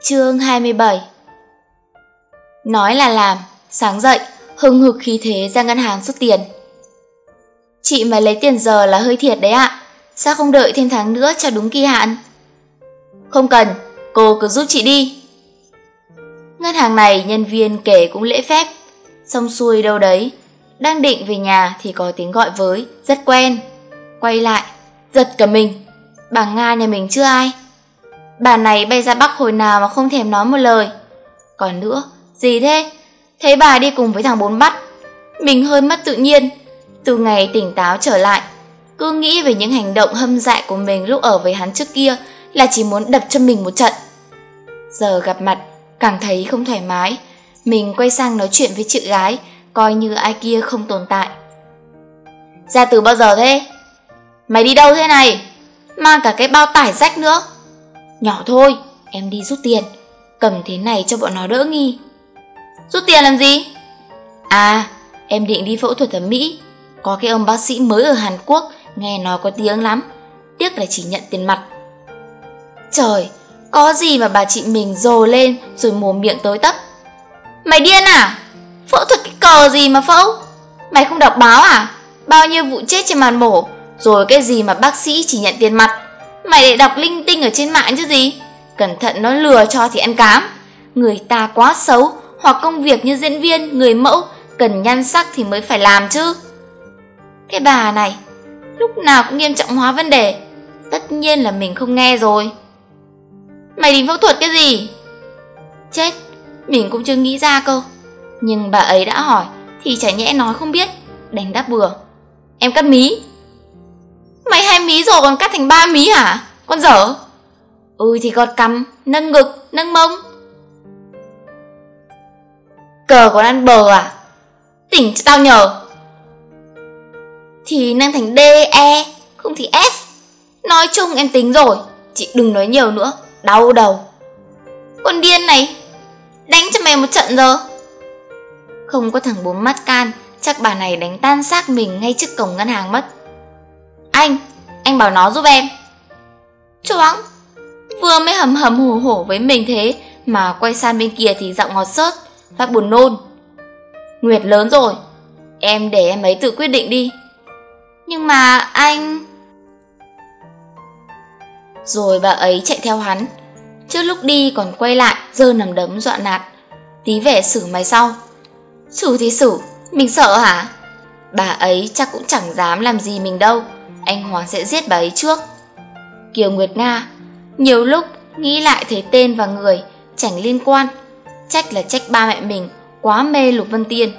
Chương 27. Nói là làm, sáng dậy, hừng hực khí thế ra ngân hàng rút tiền. Chị mà lấy tiền giờ là hơi thiệt đấy ạ. Sao không đợi thêm tháng nữa cho đúng kỳ hạn? Không cần, cô cứ giúp chị đi. Ngân hàng này nhân viên kể cũng lễ phép. Xong xuôi đâu đấy, đang định về nhà thì có tiếng gọi với, rất quen. Quay lại, giật cả mình. Bà Nga nhà mình chưa ai. Bà này bay ra Bắc hồi nào mà không thèm nói một lời. Còn nữa, gì thế? Thấy bà đi cùng với thằng Bốn Bắt, mình hơi mất tự nhiên. Từ ngày tỉnh táo trở lại, cứ nghĩ về những hành động hâm dại của mình lúc ở với hắn trước kia là chỉ muốn đập cho mình một trận. Giờ gặp mặt, càng thấy không thoải mái. Mình quay sang nói chuyện với chị gái, coi như ai kia không tồn tại. Ra từ bao giờ thế? Mày đi đâu thế này? Mang cả cái bao tải rách nữa. Nhỏ thôi, em đi rút tiền. Cầm thế này cho bọn nó đỡ nghi. Rút tiền làm gì? À, em định đi phẫu thuật thẩm mỹ. Có cái ông bác sĩ mới ở Hàn Quốc, nghe nói có tiếng lắm. Tiếc là chỉ nhận tiền mặt. Trời, có gì mà bà chị mình rồ lên rồi mồm miệng tới tấp. Mày điên à? Phẫu thuật cái cờ gì mà phẫu? Mày không đọc báo à? Bao nhiêu vụ chết trên màn mổ. Rồi cái gì mà bác sĩ chỉ nhận tiền mặt. Mày lại đọc linh tinh ở trên mạng chứ gì. Cẩn thận nó lừa cho thì ăn cám. Người ta quá xấu, hoặc công việc như diễn viên, người mẫu, cần nhan sắc thì mới phải làm chứ. Cái bà này lúc nào cũng nghiêm trọng hóa vấn đề. Tất nhiên là mình không nghe rồi. Mày định phẫu thuật cái gì? Chết, mình cũng chưa nghĩ ra cơ. Nhưng bà ấy đã hỏi thì chả nhẽ nói không biết. Đành đáp bừa. Em cắt mí. Mày 2 mí rồi còn cắt thành 3 mí hả? Con dở. Ừ thì gọt cằm, nâng ngực, nâng mông. Cờ còn ăn bờ à? Tỉnh cho tao nhờ. Thì nâng thành D, E, không thì F. Nói chung em tính rồi, chị đừng nói nhiều nữa, đau đầu. Con điên này, đánh cho mày một trận giờ. Không có thằng Bốn Mắt can, chắc bà này đánh tan xác mình ngay trước cổng ngân hàng mất. Anh bảo nó giúp em. Choáng, vừa mới hầm hầm hổ hổ với mình thế mà quay sang bên kia thì giọng ngọt xớt, phát buồn nôn. Nguyệt lớn rồi, em để em ấy tự quyết định đi. Nhưng mà anh... Rồi bà ấy chạy theo hắn. Trước lúc đi còn quay lại giơ nằm đấm dọa nạt. Tí vẻ xử mày sau. Xử thì xử, mình sợ hả? Bà ấy chắc cũng chẳng dám làm gì mình đâu. Anh Hoàng sẽ giết bà ấy trước. Kiều Nguyệt Nga, nhiều lúc nghĩ lại thấy tên và người chẳng liên quan. Trách là trách ba mẹ mình quá mê Lục Vân Tiên.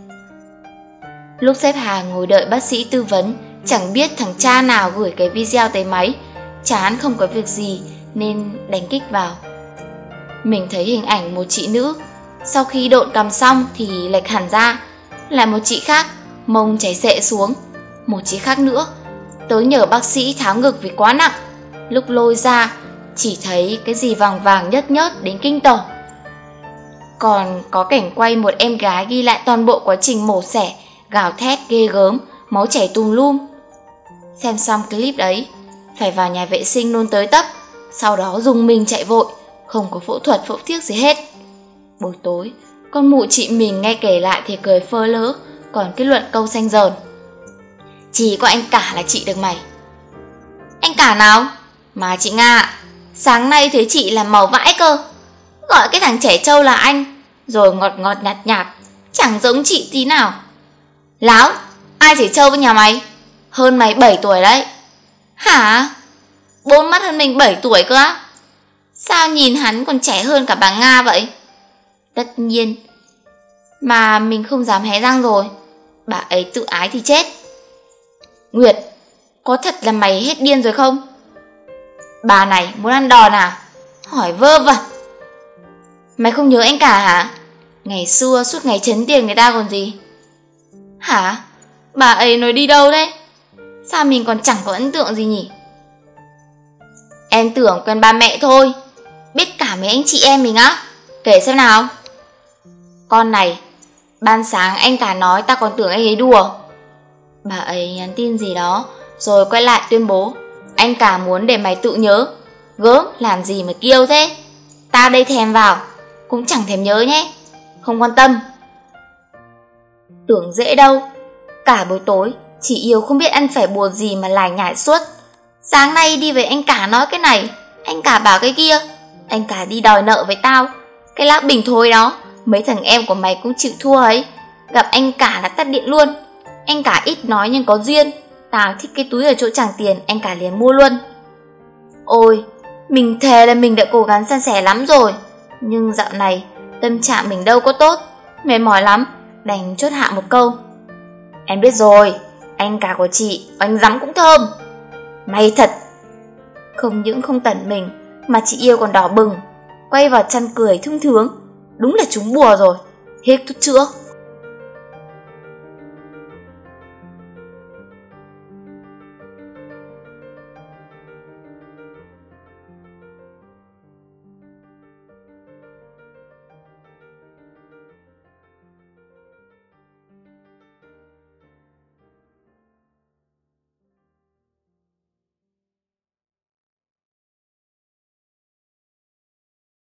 Lúc xếp hàng ngồi đợi bác sĩ tư vấn, chẳng biết thằng cha nào gửi cái video tới máy. Chán không có việc gì nên đánh kích vào. Mình thấy hình ảnh một chị nữ. Sau khi độn cằm xong thì lệch hẳn ra. Lại một chị khác, mông chảy xệ xuống. Một chị khác nữa tới nhờ bác sĩ tháo ngực vì quá nặng. Lúc lôi ra chỉ thấy cái gì vàng vàng nhớt nhớt đến kinh tởm. Còn có cảnh quay một em gái ghi lại toàn bộ quá trình mổ xẻ, gào thét ghê gớm, máu chảy tùm lum. Xem xong clip đấy, phải vào nhà vệ sinh nôn tới tấp. Sau đó dùng mình chạy vội, không có phẫu thuật phẫu thiếc gì hết. Buổi tối, con mụ chị mình nghe kể lại thì cười phơ lỡ, còn kết luận câu xanh dờn. Chỉ có anh cả là chị được mày. Anh cả nào? Mà chị Nga, sáng nay thấy chị làm màu vãi cơ. Gọi cái thằng trẻ trâu là anh, rồi ngọt ngọt nhạt nhạt, chẳng giống chị tí nào. Láo, ai trẻ trâu với nhà mày? Hơn mày 7 tuổi đấy. Hả? Bốn Mắt hơn mình 7 tuổi cơ á? Sao nhìn hắn còn trẻ hơn cả bà Nga vậy? Tất nhiên. Mà mình không dám hé răng rồi. Bà ấy tự ái thì chết. Nguyệt, có thật là mày hết điên rồi không? Bà này muốn ăn đòn à? Hỏi vơ vẩn. Mày không nhớ anh cả hả? Ngày xưa suốt ngày chấn tiền người ta còn gì. Hả? Bà ấy nói đi đâu đấy? Sao mình còn chẳng có ấn tượng gì nhỉ? Em tưởng quen ba mẹ thôi. Biết cả mấy anh chị em mình á? Kể xem nào. Con này, ban sáng anh cả nói ta còn tưởng anh ấy đùa. Bà ấy nhắn tin gì đó, rồi quay lại tuyên bố anh cả muốn để mày tự nhớ. Gớm, làm gì mà kiêu thế? Ta đây thèm vào, cũng chẳng thèm nhớ nhé, không quan tâm. Tưởng dễ đâu, cả buổi tối chị yêu không biết ăn phải bùa gì mà lải nhải suốt. Sáng nay đi với anh cả nói cái này, anh cả bảo cái kia, anh cả đi đòi nợ với tao. Cái lá bình thôi đó, mấy thằng em của mày cũng chịu thua ấy. Gặp anh cả là tắt điện luôn. Anh cả ít nói nhưng có duyên, tao thích cái túi ở chỗ chẳng tiền, anh cả liền mua luôn. Ôi, mình thề là mình đã cố gắng san sẻ lắm rồi, nhưng dạo này tâm trạng mình đâu có tốt, mệt mỏi lắm, đành chốt hạ một câu. Em biết rồi, anh cả của chị, bánh rắm cũng thơm. May thật. Không những không tẩn mình, mà chị yêu còn đỏ bừng, quay vào chăn cười thung thướng. Đúng là trúng bùa rồi, hết thuốc chữa.